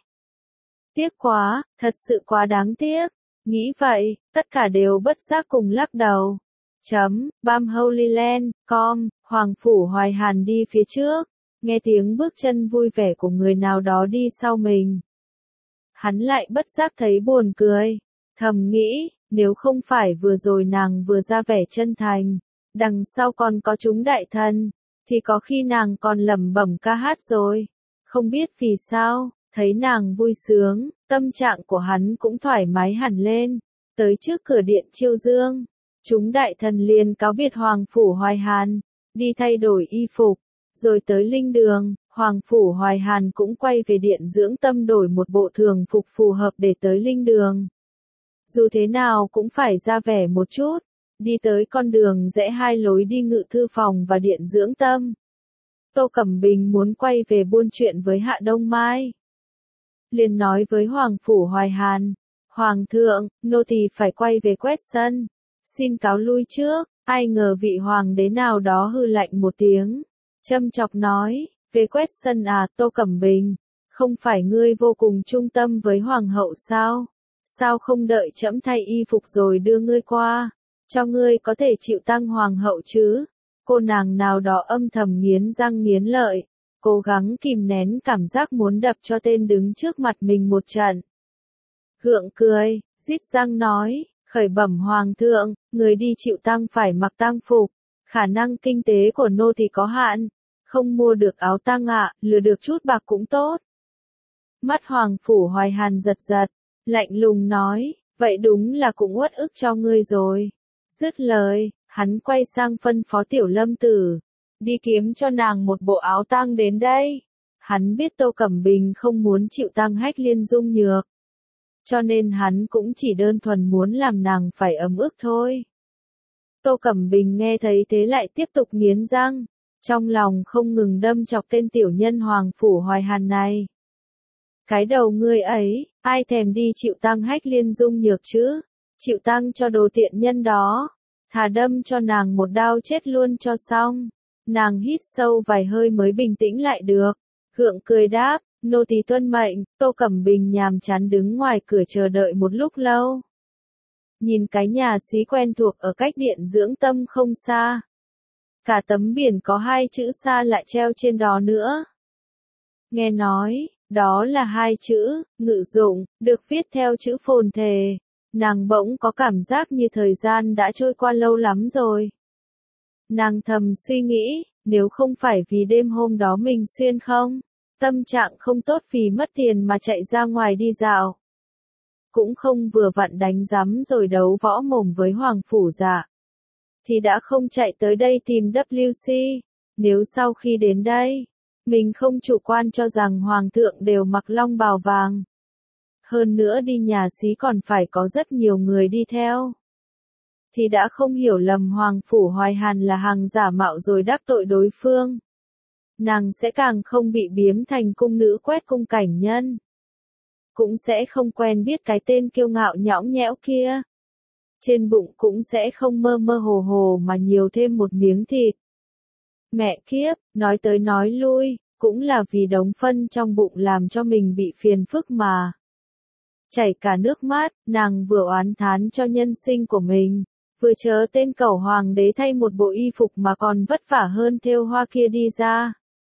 Tiếc quá, thật sự quá đáng tiếc. Nghĩ vậy, tất cả đều bất giác cùng lắc đầu. Chấm, Bam Holy Land, com, Hoàng Phủ Hoài Hàn đi phía trước, nghe tiếng bước chân vui vẻ của người nào đó đi sau mình. Hắn lại bất giác thấy buồn cười, thầm nghĩ, nếu không phải vừa rồi nàng vừa ra vẻ chân thành, đằng sau còn có chúng đại thần, thì có khi nàng còn lẩm bẩm ca hát rồi. Không biết vì sao, thấy nàng vui sướng, tâm trạng của hắn cũng thoải mái hẳn lên. Tới trước cửa điện Chiêu Dương, chúng đại thần liền cáo biệt Hoàng Phủ Hoài Hàn, đi thay đổi y phục, rồi tới linh đường. Hoàng Phủ Hoài Hàn cũng quay về điện dưỡng tâm đổi một bộ thường phục phù hợp để tới linh đường. Dù thế nào cũng phải ra vẻ một chút, đi tới con đường rẽ hai lối đi ngự thư phòng và điện dưỡng tâm. Tô Cẩm Bình muốn quay về buôn chuyện với Hạ Đông Mai. Liền nói với Hoàng Phủ Hoài Hàn, Hoàng thượng, nô tỳ phải quay về quét sân, xin cáo lui trước. Ai ngờ vị hoàng đế nào đó hư lạnh một tiếng, châm chọc nói, về quét sân à, Tô Cẩm Bình, không phải ngươi vô cùng trung tâm với hoàng hậu sao? Sao không đợi trẫm thay y phục rồi đưa ngươi qua, cho ngươi có thể chịu tang hoàng hậu chứ? Cô nàng nào đó âm thầm nghiến răng nghiến lợi, cố gắng kìm nén cảm giác muốn đập cho tên đứng trước mặt mình một trận. Gượng cười, rít răng nói, khởi bẩm hoàng thượng, người đi chịu tang phải mặc tang phục, khả năng kinh tế của nô tỳ có hạn, không mua được áo tang ạ, lừa được chút bạc cũng tốt. Mắt Hoàng Phủ Hoài Hàn giật giật, lạnh lùng nói, vậy đúng là cũng uất ức cho ngươi rồi. Dứt lời, hắn quay sang phân phó Tiểu Lâm Tử, đi kiếm cho nàng một bộ áo tang đến đây. Hắn biết Tô Cẩm Bình không muốn chịu tang Hách Liên Dung Nhược, cho nên hắn cũng chỉ đơn thuần muốn làm nàng phải ấm ức thôi. Tô Cẩm Bình nghe thấy thế lại tiếp tục nghiến răng, trong lòng không ngừng đâm chọc tên tiểu nhân Hoàng Phủ Hoài Hàn này. Cái đầu ngươi ấy, ai thèm đi chịu tang Hách Liên Dung Nhược chứ? Chịu tang cho đồ tiện nhân đó, thà đâm cho nàng một đao chết luôn cho xong. Nàng hít sâu vài hơi mới bình tĩnh lại được. Gượng cười đáp, nô tỳ tuân mệnh. Tô Cẩm Bình nhàm chán đứng ngoài cửa chờ đợi một lúc lâu. Nhìn cái nhà xí quen thuộc ở cách điện dưỡng tâm không xa. Cả tấm biển có hai chữ xa lại treo trên đó nữa. Nghe nói, đó là hai chữ, ngự dụng, được viết theo chữ phồn thề. Nàng bỗng có cảm giác như thời gian đã trôi qua lâu lắm rồi. Nàng thầm suy nghĩ, nếu không phải vì đêm hôm đó mình xuyên không, tâm trạng không tốt vì mất tiền mà chạy ra ngoài đi dạo. Cũng không vừa vặn đánh rắm rồi đấu võ mồm với Hoàng Phủ Dạ. Thì đã không chạy tới đây tìm W C, nếu sau khi đến đây, mình không chủ quan cho rằng Hoàng thượng đều mặc long bào vàng. Hơn nữa đi nhà xí còn phải có rất nhiều người đi theo. Thì đã không hiểu lầm Hoàng Phủ Hoài Hàn là hàng giả mạo rồi đắc tội đối phương. Nàng sẽ càng không bị biếm thành cung nữ quét cung cảnh nhân. Cũng sẽ không quen biết cái tên kiêu ngạo nhõng nhẽo kia. Trên bụng cũng sẽ không mơ mơ hồ hồ mà nhiều thêm một miếng thịt. Mẹ kiếp, nói tới nói lui, cũng là vì đống phân trong bụng làm cho mình bị phiền phức mà. Chảy cả nước mắt, nàng vừa oán thán cho nhân sinh của mình, vừa chớ tên cẩu hoàng đế thay một bộ y phục mà còn vất vả hơn thêu hoa kia đi ra.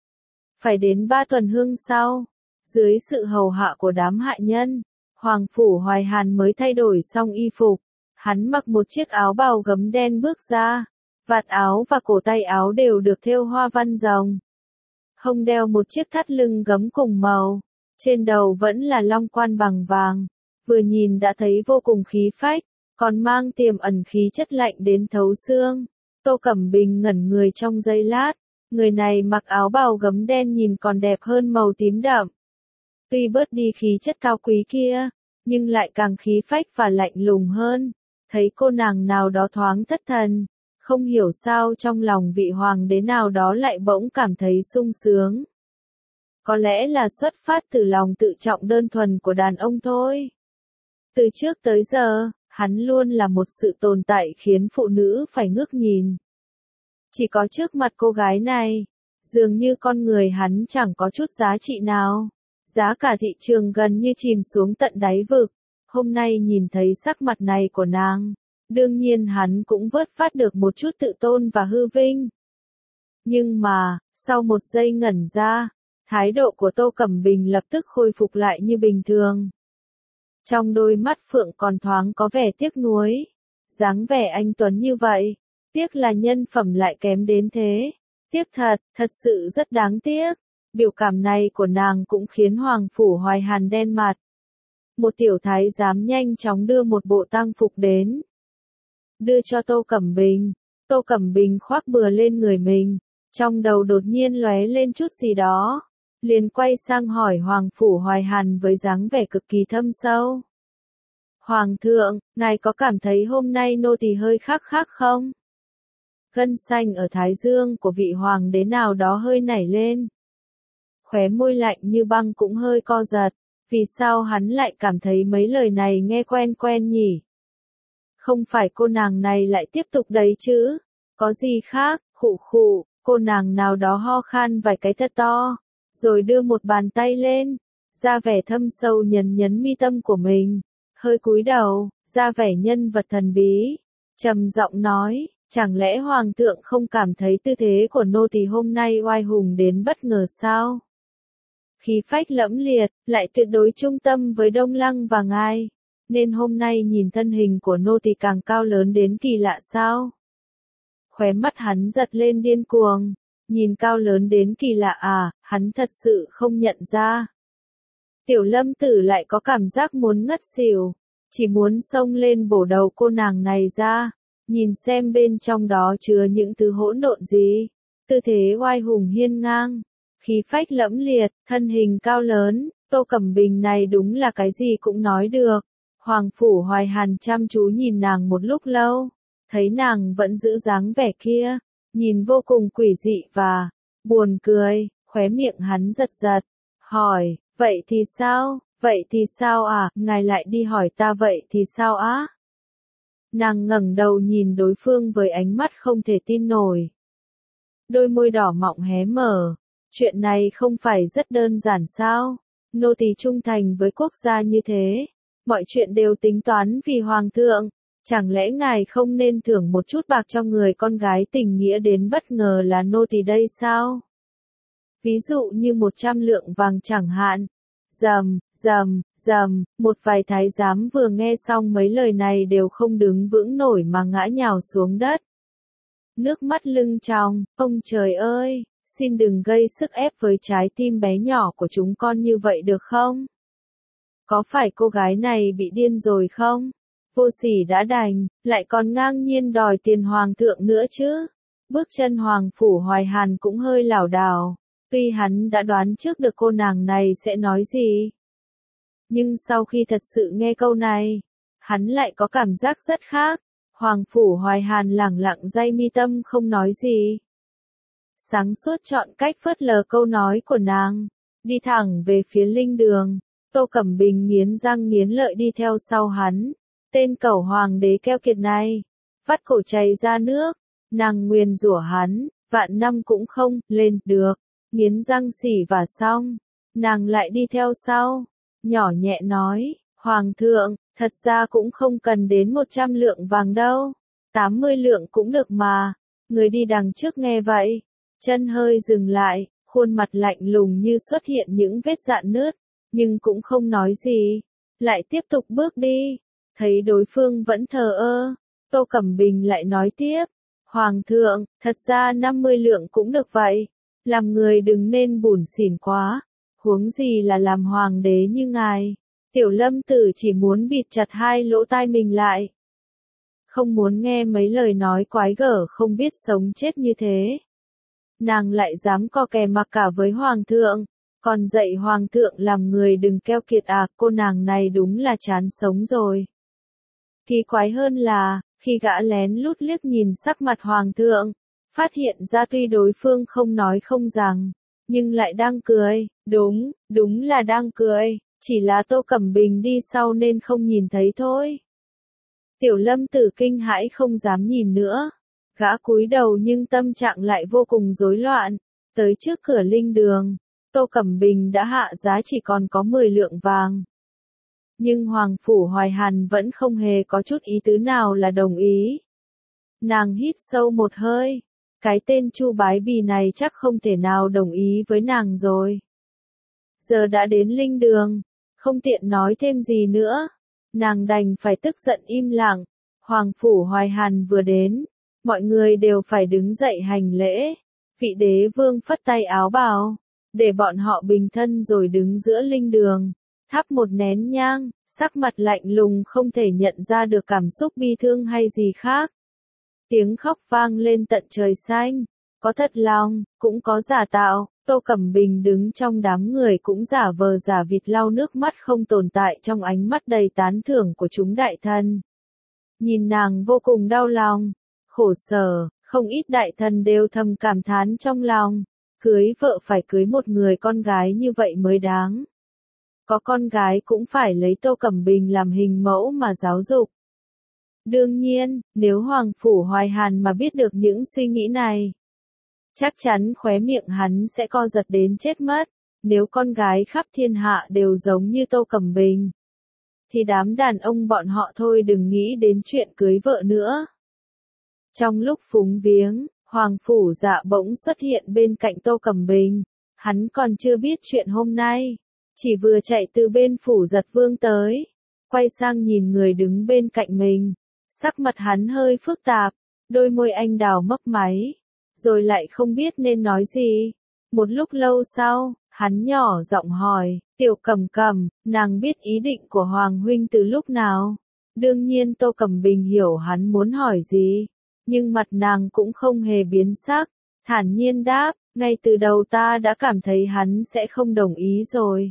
Phải đến ba tuần hương sau, dưới sự hầu hạ của đám hạ nhân, Hoàng Phủ Hoài Hàn mới thay đổi xong y phục. Hắn mặc một chiếc áo bào gấm đen bước ra, vạt áo và cổ tay áo đều được thêu hoa văn rồng. Hông đeo một chiếc thắt lưng gấm cùng màu, trên đầu vẫn là long quan bằng vàng, vừa nhìn đã thấy vô cùng khí phách, còn mang tiềm ẩn khí chất lạnh đến thấu xương. Tô Cẩm Bình ngẩn người trong giây lát, người này mặc áo bào gấm đen nhìn còn đẹp hơn màu tím đậm. Tuy bớt đi khí chất cao quý kia, nhưng lại càng khí phách và lạnh lùng hơn. Thấy cô nàng nào đó thoáng thất thần, không hiểu sao trong lòng vị hoàng đế nào đó lại bỗng cảm thấy sung sướng. Có lẽ là xuất phát từ lòng tự trọng đơn thuần của đàn ông thôi. Từ trước tới giờ, hắn luôn là một sự tồn tại khiến phụ nữ phải ngước nhìn. Chỉ có trước mặt cô gái này, dường như con người hắn chẳng có chút giá trị nào. Giá cả thị trường gần như chìm xuống tận đáy vực. Hôm nay nhìn thấy sắc mặt này của nàng, đương nhiên hắn cũng vớt phát được một chút tự tôn và hư vinh. Nhưng mà, sau một giây ngẩn ra, thái độ của Tô Cẩm Bình lập tức khôi phục lại như bình thường. Trong đôi mắt phượng còn thoáng có vẻ tiếc nuối. Dáng vẻ anh tuấn như vậy, tiếc là nhân phẩm lại kém đến thế. Tiếc thật, thật sự rất đáng tiếc. Biểu cảm này của nàng cũng khiến Hoàng Phủ Hoài Hàn đen mặt. Một tiểu thái giám nhanh chóng đưa một bộ tang phục đến. Đưa cho Tô Cẩm Bình. Tô Cẩm Bình khoác bừa lên người mình. Trong đầu đột nhiên lóe lên chút gì đó. Liền quay sang hỏi Hoàng Phủ Hoài Hàn với dáng vẻ cực kỳ thâm sâu. Hoàng thượng, ngài có cảm thấy hôm nay nô tỳ hơi khác khác không? Gân xanh ở thái dương của vị hoàng đế nào đó hơi nảy lên. Khóe môi lạnh như băng cũng hơi co giật. Vì sao hắn lại cảm thấy mấy lời này nghe quen quen nhỉ? Không phải cô nàng này lại tiếp tục đấy chứ? Có gì khác? Khụ khụ, cô nàng nào đó ho khan vài cái thật to, rồi đưa một bàn tay lên, ra vẻ thâm sâu nhấn nhấn mi tâm của mình, hơi cúi đầu, ra vẻ nhân vật thần bí, trầm giọng nói, chẳng lẽ hoàng thượng không cảm thấy tư thế của nô tỳ hôm nay oai hùng đến bất ngờ sao? Khí phách lẫm liệt, lại tuyệt đối trung tâm với Đông Lăng và ngài, nên hôm nay nhìn thân hình của nô tỳ càng cao lớn đến kỳ lạ sao? Khóe mắt hắn giật lên điên cuồng, nhìn cao lớn đến kỳ lạ à, hắn thật sự không nhận ra. Tiểu Lâm Tử lại có cảm giác muốn ngất xỉu, chỉ muốn xông lên bổ đầu cô nàng này ra, nhìn xem bên trong đó chứa những thứ hỗn độn gì, tư thế oai hùng hiên ngang. Khí phách lẫm liệt, thân hình cao lớn, Tô Cẩm Bình này đúng là cái gì cũng nói được. Hoàng Phủ Hoài Hàn chăm chú nhìn nàng một lúc lâu, thấy nàng vẫn giữ dáng vẻ kia, nhìn vô cùng quỷ dị và buồn cười, khóe miệng hắn giật giật, hỏi, vậy thì sao, vậy thì sao à, ngài lại đi hỏi ta vậy thì sao á? Nàng ngẩng đầu nhìn đối phương với ánh mắt không thể tin nổi. đôi môi đỏ mọng hé mở. Chuyện này không phải rất đơn giản sao? Nô tỳ trung thành với quốc gia như thế, mọi chuyện đều tính toán vì hoàng thượng, chẳng lẽ ngài không nên thưởng một chút bạc cho người con gái tình nghĩa đến bất ngờ là nô tỳ đây sao? Ví dụ như một trăm lượng vàng chẳng hạn. Rầm, rầm, rầm, một vài thái giám vừa nghe xong mấy lời này đều không đứng vững nổi mà ngã nhào xuống đất. Nước mắt lưng tròng, ông trời ơi, xin đừng gây sức ép với trái tim bé nhỏ của chúng con như vậy được không? Có phải cô gái này bị điên rồi không? Vô sỉ đã đành, lại còn ngang nhiên đòi tiền hoàng thượng nữa chứ. Bước chân hoàng phủ Hoài Hàn cũng hơi lảo đảo. Tuy hắn đã đoán trước được cô nàng này sẽ nói gì. Nhưng sau khi thật sự nghe câu này, hắn lại có cảm giác rất khác. Hoàng phủ Hoài Hàn lẳng lặng day mi tâm không nói gì. Sáng suốt chọn cách phớt lờ câu nói của nàng, đi thẳng về phía linh đường. Tô Cẩm Bình nghiến răng nghiến lợi đi theo sau hắn. Tên cẩu hoàng đế keo kiệt này, vắt cổ chảy ra nước, nàng nguyền rủa hắn, vạn năm cũng không lên được. Nghiến răng xỉ và xong, nàng lại đi theo sau, nhỏ nhẹ nói, Hoàng thượng, thật ra cũng không cần đến một trăm lượng vàng đâu, tám mươi lượng cũng được mà. Người đi đằng trước nghe vậy, chân hơi dừng lại, khuôn mặt lạnh lùng như xuất hiện những vết rạn nứt, nhưng cũng không nói gì, lại tiếp tục bước đi. Thấy đối phương vẫn thờ ơ, Tô Cẩm Bình lại nói tiếp, Hoàng thượng, thật ra năm mươi lượng cũng được vậy. Làm người đừng nên bủn xỉn quá, huống gì là làm hoàng đế như ngài. Tiểu Lâm Tử chỉ muốn bịt chặt hai lỗ tai mình lại. Không muốn nghe mấy lời nói quái gở không biết sống chết như thế. Nàng lại dám co kè mặc cả với hoàng thượng, còn dạy hoàng thượng làm người đừng keo kiệt à, cô nàng này đúng là chán sống rồi. Kỳ quái hơn là, khi gã lén lút liếc nhìn sắc mặt hoàng thượng, phát hiện ra tuy đối phương không nói không rằng, nhưng lại đang cười, đúng, đúng là đang cười, chỉ là Tô Cẩm Bình đi sau nên không nhìn thấy thôi. Tiểu Lâm Tử kinh hãi không dám nhìn nữa, gã cúi đầu nhưng tâm trạng lại vô cùng rối loạn, tới trước cửa linh đường, Tô Cẩm Bình đã hạ giá chỉ còn có mười lượng vàng. Nhưng Hoàng phủ Hoài Hàn vẫn không hề có chút ý tứ nào là đồng ý. Nàng hít sâu một hơi. Cái tên Chu Bái Bì này chắc không thể nào đồng ý với nàng rồi. Giờ đã đến linh đường, không tiện nói thêm gì nữa. Nàng đành phải tức giận im lặng. Hoàng phủ Hoài Hàn vừa đến, mọi người đều phải đứng dậy hành lễ. Vị đế vương phất tay áo bảo, để bọn họ bình thân rồi đứng giữa linh đường, thắp một nén nhang, sắc mặt lạnh lùng không thể nhận ra được cảm xúc bi thương hay gì khác. Tiếng khóc vang lên tận trời xanh, có thật lòng, cũng có giả tạo. Tô Cẩm Bình đứng trong đám người cũng giả vờ giả vịt lau nước mắt không tồn tại trong ánh mắt đầy tán thưởng của chúng đại thần. Nhìn nàng vô cùng đau lòng, khổ sở, không ít đại thần đều thầm cảm thán trong lòng, cưới vợ phải cưới một người con gái như vậy mới đáng. Có con gái cũng phải lấy Tô Cẩm Bình làm hình mẫu mà giáo dục. Đương nhiên, nếu Hoàng phủ Hoài Hàn mà biết được những suy nghĩ này, chắc chắn khóe miệng hắn sẽ co giật đến chết mất. Nếu con gái khắp thiên hạ đều giống như Tô Cẩm Bình, thì đám đàn ông bọn họ thôi đừng nghĩ đến chuyện cưới vợ nữa. Trong lúc phúng viếng, Hoàng phủ Dạ bỗng xuất hiện bên cạnh Tô Cẩm Bình. Hắn còn chưa biết chuyện hôm nay, chỉ vừa chạy từ bên phủ Giật Vương tới, quay sang nhìn người đứng bên cạnh mình. Sắc mặt hắn hơi phức tạp, đôi môi anh đào mấp máy, rồi lại không biết nên nói gì. Một lúc lâu sau, hắn nhỏ giọng hỏi, Tiểu Cẩm Cẩm, nàng biết ý định của Hoàng huynh từ lúc nào? Đương nhiên Tô Cẩm Bình hiểu hắn muốn hỏi gì, nhưng mặt nàng cũng không hề biến sắc, thản nhiên đáp, ngay từ đầu ta đã cảm thấy hắn sẽ không đồng ý rồi.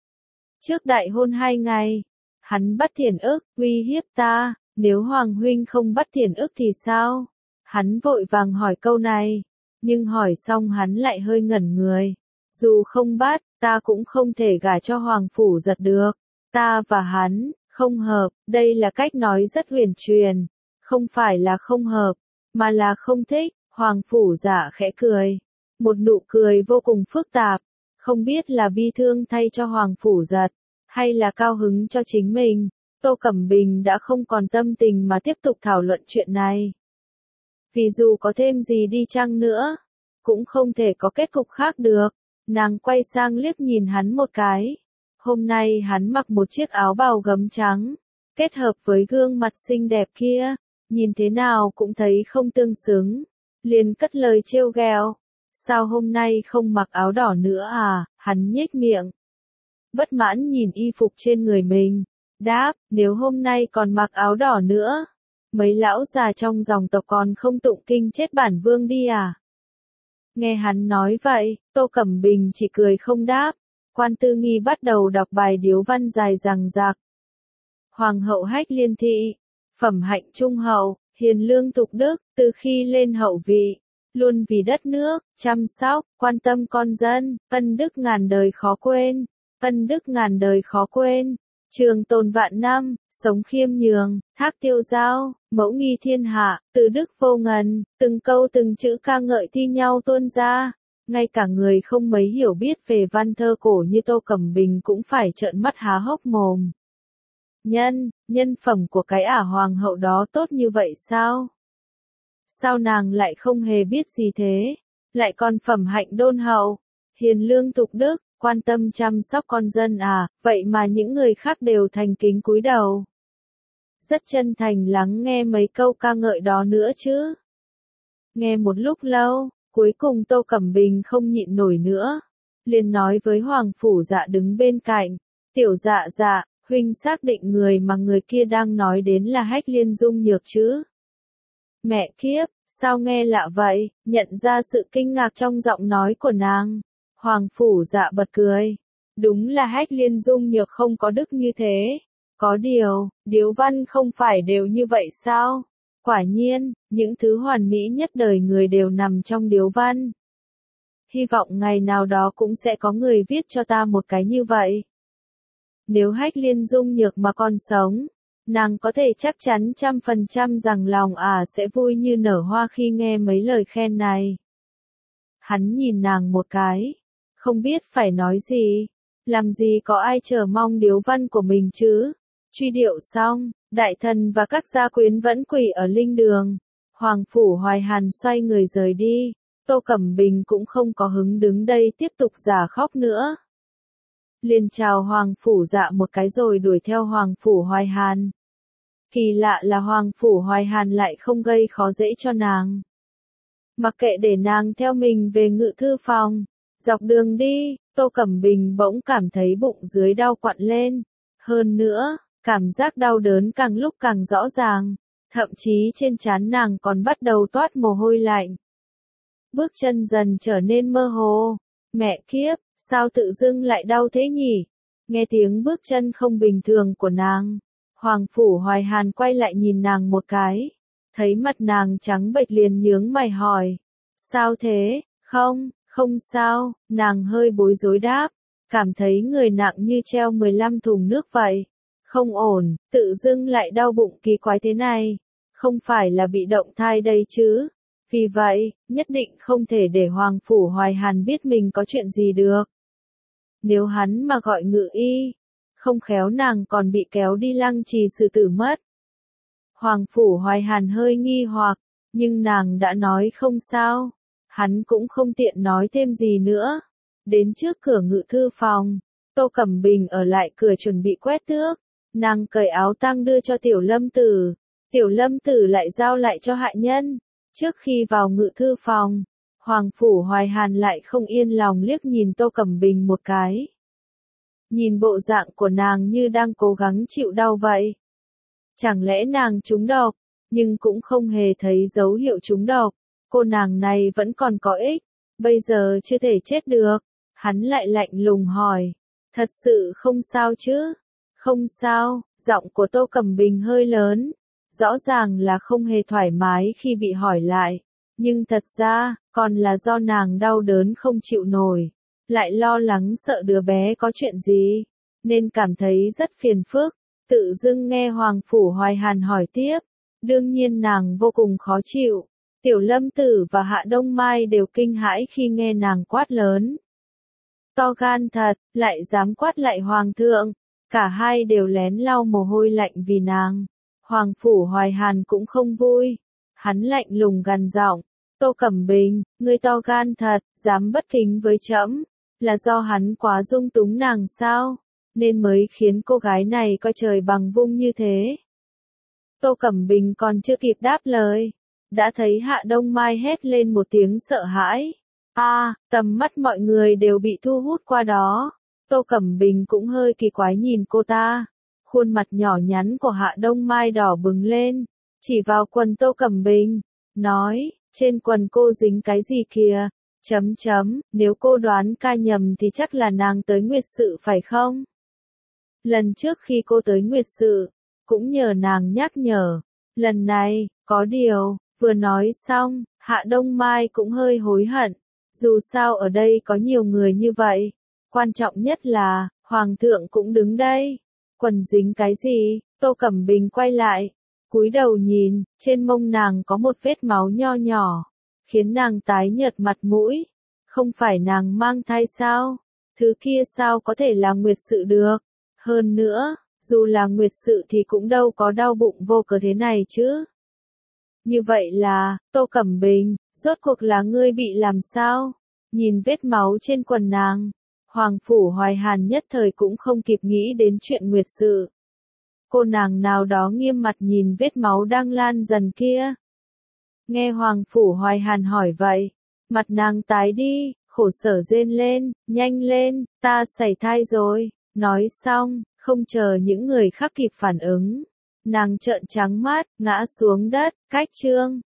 Trước đại hôn hai ngày, hắn bắt Thiển Ức, uy hiếp ta, nếu Hoàng huynh không bắt Thiển Ức thì sao? Hắn vội vàng hỏi câu này, nhưng hỏi xong hắn lại hơi ngẩn người. Dù không bắt, ta cũng không thể gả cho Hoàng phủ Giật được. Ta và hắn, không hợp, đây là cách nói rất huyền truyền. Không phải là không hợp, mà là không thích. Hoàng phủ dạ khẽ cười. Một nụ cười vô cùng phức tạp. Không biết là bi thương thay cho Hoàng phủ giật, hay là cao hứng cho chính mình. Tô Cẩm Bình đã không còn tâm tình mà tiếp tục thảo luận chuyện này. Vì dù có thêm gì đi chăng nữa, cũng không thể có kết cục khác được. Nàng quay sang liếc nhìn hắn một cái. Hôm nay hắn mặc một chiếc áo bào gấm trắng, kết hợp với gương mặt xinh đẹp kia, nhìn thế nào cũng thấy không tương xứng. Liền cất lời trêu ghẹo. Sao hôm nay không mặc áo đỏ nữa à? Hắn nhếch miệng. Bất mãn nhìn y phục trên người mình. Đáp, nếu hôm nay còn mặc áo đỏ nữa, mấy lão già trong dòng tộc còn không tụng kinh chết bản vương đi à? Nghe hắn nói vậy, Tô Cẩm Bình chỉ cười không đáp. Quan Tư Nghi bắt đầu đọc bài điếu văn dài dằng dặc. Hoàng hậu Hách Liên thị, phẩm hạnh trung hậu, hiền lương tục đức, từ khi lên hậu vị, luôn vì đất nước, chăm sóc, quan tâm con dân, ân đức ngàn đời khó quên, ân đức ngàn đời khó quên. Trường tồn vạn năm, sống khiêm nhường, thác tiêu giao, mẫu nghi thiên hạ, từ đức vô ngần, từng câu từng chữ ca ngợi thi nhau tuôn ra. Ngay cả người không mấy hiểu biết về văn thơ cổ như Tô Cẩm Bình cũng phải trợn mắt há hốc mồm. Nhân, nhân phẩm của cái ả hoàng hậu đó tốt như vậy sao? Sao nàng lại không hề biết gì thế? Lại còn phẩm hạnh đôn hậu, hiền lương tục đức, quan tâm chăm sóc con dân à, vậy mà những người khác đều thành kính cúi đầu. Rất chân thành lắng nghe mấy câu ca ngợi đó nữa chứ. Nghe một lúc lâu, cuối cùng Tô Cẩm Bình không nhịn nổi nữa. Liền nói với Hoàng phủ dạ đứng bên cạnh. Tiểu dạ dạ, huynh xác định người mà người kia đang nói đến là Hách Liên Dung Nhược chứ? Mẹ kiếp, sao nghe lạ vậy? Nhận ra sự kinh ngạc trong giọng nói của nàng. Hoàng phủ dạ bật cười. Đúng là Hách Liên Dung Nhược không có đức như thế. Có điều, điếu văn không phải đều như vậy sao? Quả nhiên, những thứ hoàn mỹ nhất đời người đều nằm trong điếu văn. Hy vọng ngày nào đó cũng sẽ có người viết cho ta một cái như vậy. Nếu Hách Liên Dung Nhược mà còn sống, nàng có thể chắc chắn trăm phần trăm rằng lòng ả sẽ vui như nở hoa khi nghe mấy lời khen này. Hắn nhìn nàng một cái, không biết phải nói gì, làm gì có ai chờ mong điếu văn của mình chứ. Truy điệu xong, đại thần và các gia quyến vẫn quỳ ở linh đường. Hoàng phủ Hoài Hàn xoay người rời đi. Tô Cẩm Bình cũng không có hứng đứng đây tiếp tục giả khóc nữa. Liền chào Hoàng phủ dạ một cái rồi đuổi theo Hoàng phủ Hoài Hàn. Kỳ lạ là Hoàng phủ Hoài Hàn lại không gây khó dễ cho nàng. Mặc kệ để nàng theo mình về ngự thư phòng. Dọc đường đi, Tô Cẩm Bình bỗng cảm thấy bụng dưới đau quặn lên. Hơn nữa, cảm giác đau đớn càng lúc càng rõ ràng. Thậm chí trên trán nàng còn bắt đầu toát mồ hôi lạnh. Bước chân dần trở nên mơ hồ. Mẹ kiếp, sao tự dưng lại đau thế nhỉ? Nghe tiếng bước chân không bình thường của nàng. Hoàng phủ Hoài Hàn quay lại nhìn nàng một cái. Thấy mặt nàng trắng bệch liền nhướng mày hỏi. Sao thế? Không, không sao, nàng hơi bối rối đáp. Cảm thấy người nặng như treo mười lăm thùng nước vậy. Không ổn, tự dưng lại đau bụng kỳ quái thế này. Không phải là bị động thai đây chứ. Vì vậy, nhất định không thể để Hoàng phủ Hoài Hàn biết mình có chuyện gì được. Nếu hắn mà gọi ngự y, không khéo nàng còn bị kéo đi lăng trì xử tử mất. Hoàng phủ Hoài Hàn hơi nghi hoặc, nhưng nàng đã nói không sao. Hắn cũng không tiện nói thêm gì nữa. Đến trước cửa ngự thư phòng, Tô Cẩm Bình ở lại cửa chuẩn bị quét tước. Nàng cởi áo tang đưa cho Tiểu Lâm Tử. Tiểu Lâm Tử lại giao lại cho hạ nhân. Trước khi vào ngự thư phòng, Hoàng phủ Hoài Hàn lại không yên lòng liếc nhìn Tô Cẩm Bình một cái. Nhìn bộ dạng của nàng như đang cố gắng chịu đau vậy. Chẳng lẽ nàng trúng độc, nhưng cũng không hề thấy dấu hiệu trúng độc. Cô nàng này vẫn còn có ích, bây giờ chưa thể chết được. Hắn lại lạnh lùng hỏi, thật sự không sao chứ? Không sao, giọng của Tô Cẩm Bình hơi lớn. Rõ ràng là không hề thoải mái khi bị hỏi lại. Nhưng thật ra, còn là do nàng đau đớn không chịu nổi. Lại lo lắng sợ đứa bé có chuyện gì. Nên cảm thấy rất phiền phức. Tự dưng nghe Hoàng phủ Hoài Hàn hỏi tiếp. Đương nhiên nàng vô cùng khó chịu. Tiểu Lâm Tử và Hạ Đông Mai đều kinh hãi khi nghe nàng quát lớn. To gan thật, lại dám quát lại hoàng thượng. Cả hai đều lén lau mồ hôi lạnh vì nàng. Hoàng Phủ Hoài Hàn cũng không vui. Hắn lạnh lùng gằn giọng, Tô Cẩm Bình, ngươi to gan thật, dám bất kính với trẫm, là do hắn quá dung túng nàng sao, nên mới khiến cô gái này coi trời bằng vung như thế. Tô Cẩm Bình còn chưa kịp đáp lời, đã thấy Hạ Đông Mai hét lên một tiếng sợ hãi. A, à, tầm mắt mọi người đều bị thu hút qua đó. Tô Cẩm Bình cũng hơi kỳ quái nhìn cô ta. Khuôn mặt nhỏ nhắn của Hạ Đông Mai đỏ bừng lên, chỉ vào quần Tô Cẩm Bình, nói, trên quần cô dính cái gì kìa, chấm chấm, nếu cô đoán ca nhầm thì chắc là nàng tới nguyệt sự phải không? Lần trước khi cô tới nguyệt sự, cũng nhờ nàng nhắc nhở, lần này, có điều, vừa nói xong, Hạ Đông Mai cũng hơi hối hận, dù sao ở đây có nhiều người như vậy, quan trọng nhất là, Hoàng thượng cũng đứng đây. Quần dính cái gì? Tô Cẩm Bình quay lại, cúi đầu nhìn, trên mông nàng có một vết máu nho nhỏ, khiến nàng tái nhợt mặt mũi. Không phải nàng mang thai sao? Thứ kia sao có thể là nguyệt sự được? Hơn nữa, dù là nguyệt sự thì cũng đâu có đau bụng vô cớ thế này chứ. Như vậy là, Tô Cẩm Bình, rốt cuộc là ngươi bị làm sao? Nhìn vết máu trên quần nàng, Hoàng Phủ Hoài Hàn nhất thời cũng không kịp nghĩ đến chuyện nguyệt sự. Cô nàng nào đó nghiêm mặt nhìn vết máu đang lan dần kia. Nghe Hoàng Phủ Hoài Hàn hỏi vậy, mặt nàng tái đi, khổ sở rên lên, nhanh lên, ta sảy thai rồi. Nói xong, không chờ những người khác kịp phản ứng, nàng trợn trắng mắt, ngã xuống đất, cách chương.